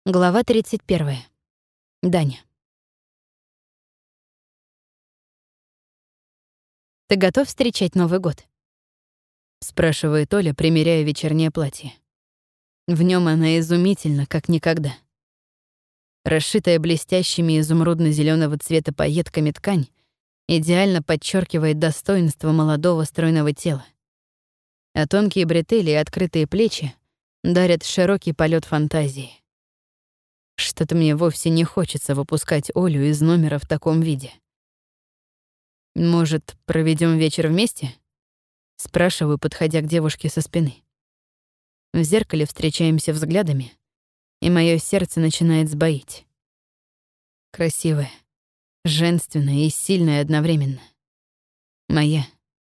Глава 31. Даня. «Ты готов встречать Новый год?» — спрашивает Оля, примеряя вечернее платье. В нем она изумительна, как никогда. Расшитая блестящими изумрудно зеленого цвета пайетками ткань идеально подчеркивает достоинство молодого стройного тела. А тонкие бретели и открытые плечи дарят широкий полет фантазии. Что-то мне вовсе не хочется выпускать Олю из номера в таком виде. «Может, проведем вечер вместе?» — спрашиваю, подходя к девушке со спины. В зеркале встречаемся взглядами, и мое сердце начинает сбоить. Красивая, женственная и сильная одновременно. Моя.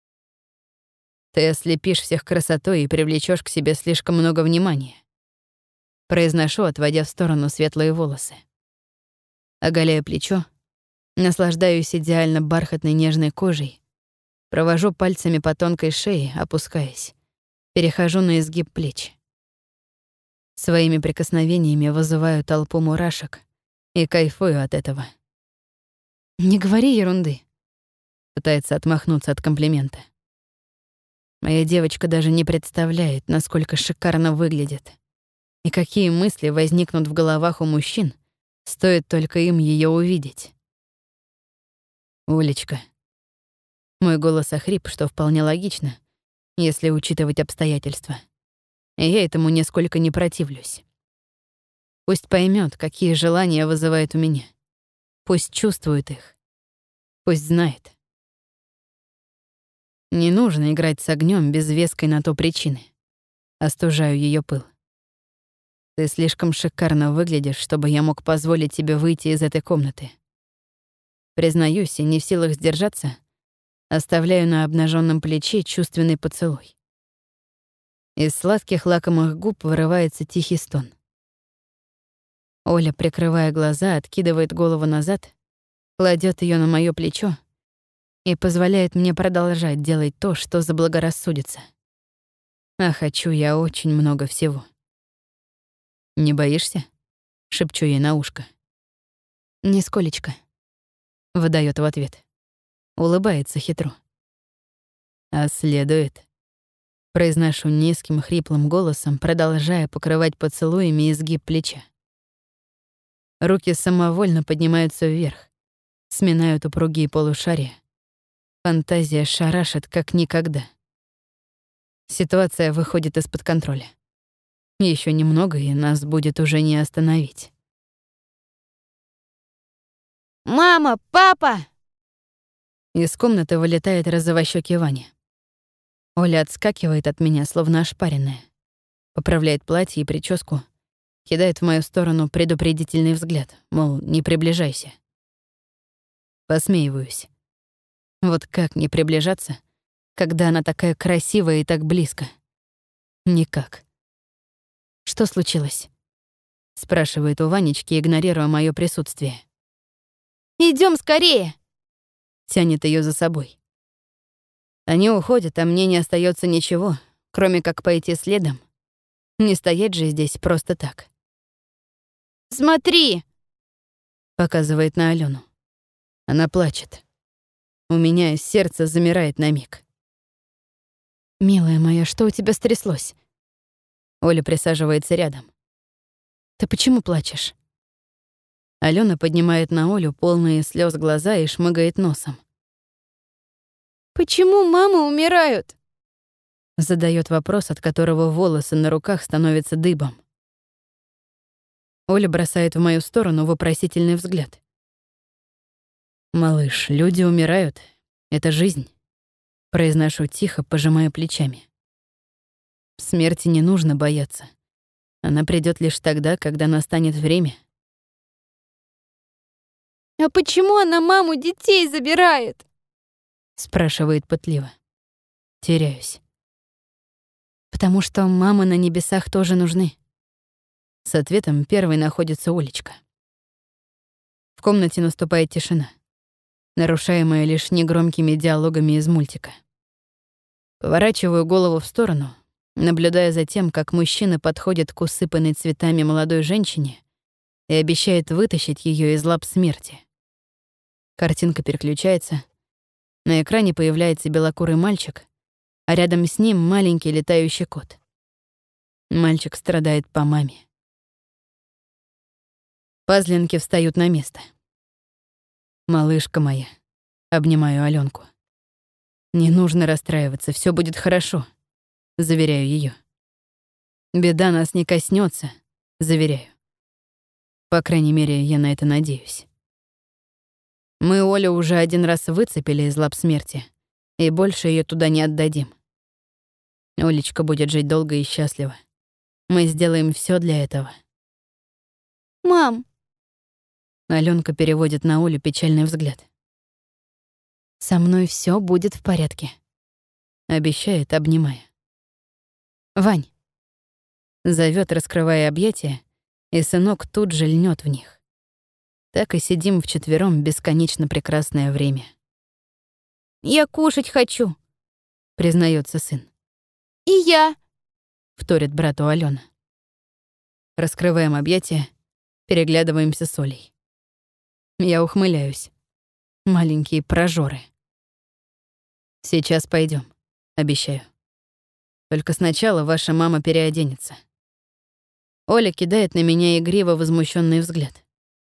Ты ослепишь всех красотой и привлечешь к себе слишком много внимания. Произношу, отводя в сторону светлые волосы. Оголяя плечо, наслаждаюсь идеально бархатной нежной кожей, провожу пальцами по тонкой шее, опускаясь, перехожу на изгиб плеч. Своими прикосновениями вызываю толпу мурашек и кайфую от этого. «Не говори ерунды», — пытается отмахнуться от комплимента. Моя девочка даже не представляет, насколько шикарно выглядит. И какие мысли возникнут в головах у мужчин, стоит только им ее увидеть. «Олечка». Мой голос охрип, что вполне логично, если учитывать обстоятельства. И я этому нисколько не противлюсь. Пусть поймет, какие желания вызывает у меня. Пусть чувствует их. Пусть знает. Не нужно играть с огнем без веской на то причины. Остужаю ее пыл. Ты слишком шикарно выглядишь, чтобы я мог позволить тебе выйти из этой комнаты. Признаюсь, и не в силах сдержаться, оставляю на обнаженном плече чувственный поцелуй. Из сладких лакомых губ вырывается тихий стон. Оля, прикрывая глаза, откидывает голову назад, кладет ее на моё плечо и позволяет мне продолжать делать то, что заблагорассудится. А хочу я очень много всего. «Не боишься?» — шепчу ей на ушко. «Нисколечко», — выдаёт в ответ. Улыбается хитро. «А следует?» — произношу низким хриплым голосом, продолжая покрывать поцелуями изгиб плеча. Руки самовольно поднимаются вверх, сминают упругие полушария. Фантазия шарашит как никогда. Ситуация выходит из-под контроля. Еще немного, и нас будет уже не остановить. «Мама! Папа!» Из комнаты вылетает розовощёкий Ваня. Оля отскакивает от меня, словно ошпаренная. Поправляет платье и прическу, кидает в мою сторону предупредительный взгляд, мол, не приближайся. Посмеиваюсь. Вот как не приближаться, когда она такая красивая и так близко? Никак. «Что случилось?» — спрашивает у Ванечки, игнорируя моё присутствие. «Идём скорее!» — тянет её за собой. Они уходят, а мне не остаётся ничего, кроме как пойти следом. Не стоять же здесь просто так. «Смотри!» — показывает на Алёну. Она плачет. У меня сердце замирает на миг. «Милая моя, что у тебя стряслось?» Оля присаживается рядом. «Ты почему плачешь?» Алена поднимает на Олю полные слез глаза и шмыгает носом. «Почему мамы умирают?» Задает вопрос, от которого волосы на руках становятся дыбом. Оля бросает в мою сторону вопросительный взгляд. «Малыш, люди умирают. Это жизнь», — произношу тихо, пожимая плечами. Смерти не нужно бояться. Она придёт лишь тогда, когда настанет время. «А почему она маму детей забирает?» — спрашивает пытливо. Теряюсь. «Потому что мамы на небесах тоже нужны». С ответом первой находится Олечка. В комнате наступает тишина, нарушаемая лишь негромкими диалогами из мультика. Поворачиваю голову в сторону, наблюдая за тем, как мужчина подходит к усыпанной цветами молодой женщине и обещает вытащить ее из лап смерти. Картинка переключается. На экране появляется белокурый мальчик, а рядом с ним маленький летающий кот. Мальчик страдает по маме. Пазлинки встают на место. «Малышка моя», — обнимаю Алёнку. «Не нужно расстраиваться, все будет хорошо», — заверяю ее. «Беда нас не коснется, заверяю. По крайней мере, я на это надеюсь. Мы Олю уже один раз выцепили из лап смерти, и больше ее туда не отдадим. Олечка будет жить долго и счастливо. Мы сделаем все для этого». Мам, Алёнка переводит на Олю печальный взгляд. «Со мной все будет в порядке», — обещает, обнимая. «Вань», — зовёт, раскрывая объятия, и сынок тут же льнёт в них. Так и сидим вчетвером бесконечно прекрасное время. я кушать хочу. Признается сын. И я. Вторит брату Алена. Раскрываем объятия, переглядываемся с Олей. Я ухмыляюсь. Маленькие прожоры. Сейчас пойдем, обещаю. Только сначала ваша мама переоденется. Оля кидает на меня игриво возмущенный взгляд.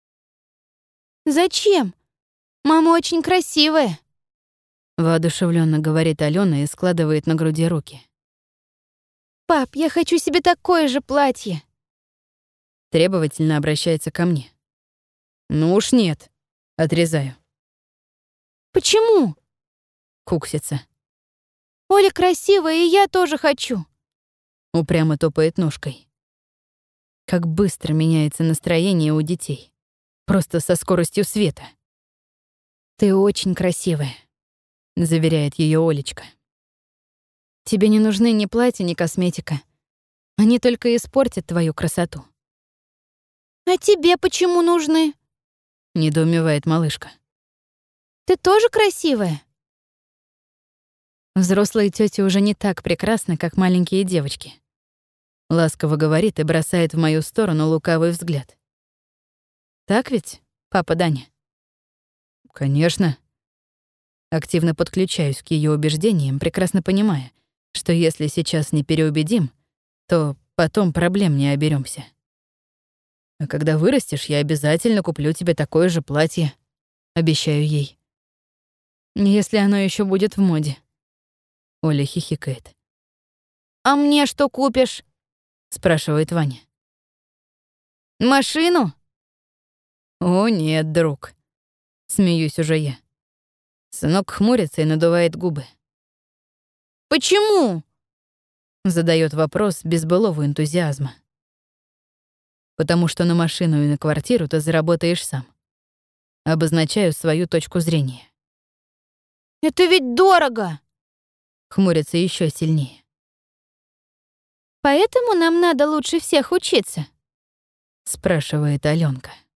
Зачем? Мама очень красивая. Воодушевленно говорит Алена и складывает на груди руки. Пап, я хочу себе такое же платье. Требовательно обращается ко мне. Ну уж нет, отрезаю. Почему? Куксится. Оля красивая, и я тоже хочу. Упрямо топает ножкой. Как быстро меняется настроение у детей. Просто со скоростью света. «Ты очень красивая», — заверяет ее Олечка. «Тебе не нужны ни платье, ни косметика. Они только испортят твою красоту». А тебе почему нужны? Недоумевает малышка. Ты тоже красивая? Взрослые тети уже не так прекрасны, как маленькие девочки. Ласково говорит и бросает в мою сторону лукавый взгляд. Так ведь, папа Даня? Конечно. Активно подключаюсь к ее убеждениям, прекрасно понимая, что если сейчас не переубедим, то потом проблем не оберемся. А когда вырастешь, я обязательно куплю тебе такое же платье, обещаю ей. Если оно еще будет в моде. Оля хихикает. А мне что купишь? Спрашивает Ваня. Машину? О нет, друг. Смеюсь уже я. Сынок хмурится и надувает губы. Почему? Задает вопрос без былого энтузиазма. Потому что на машину и на квартиру ты заработаешь сам. Обозначаю свою точку зрения. Это ведь дорого. Хмурится еще сильнее. Поэтому нам надо лучше всех учиться. Спрашивает Алёнка.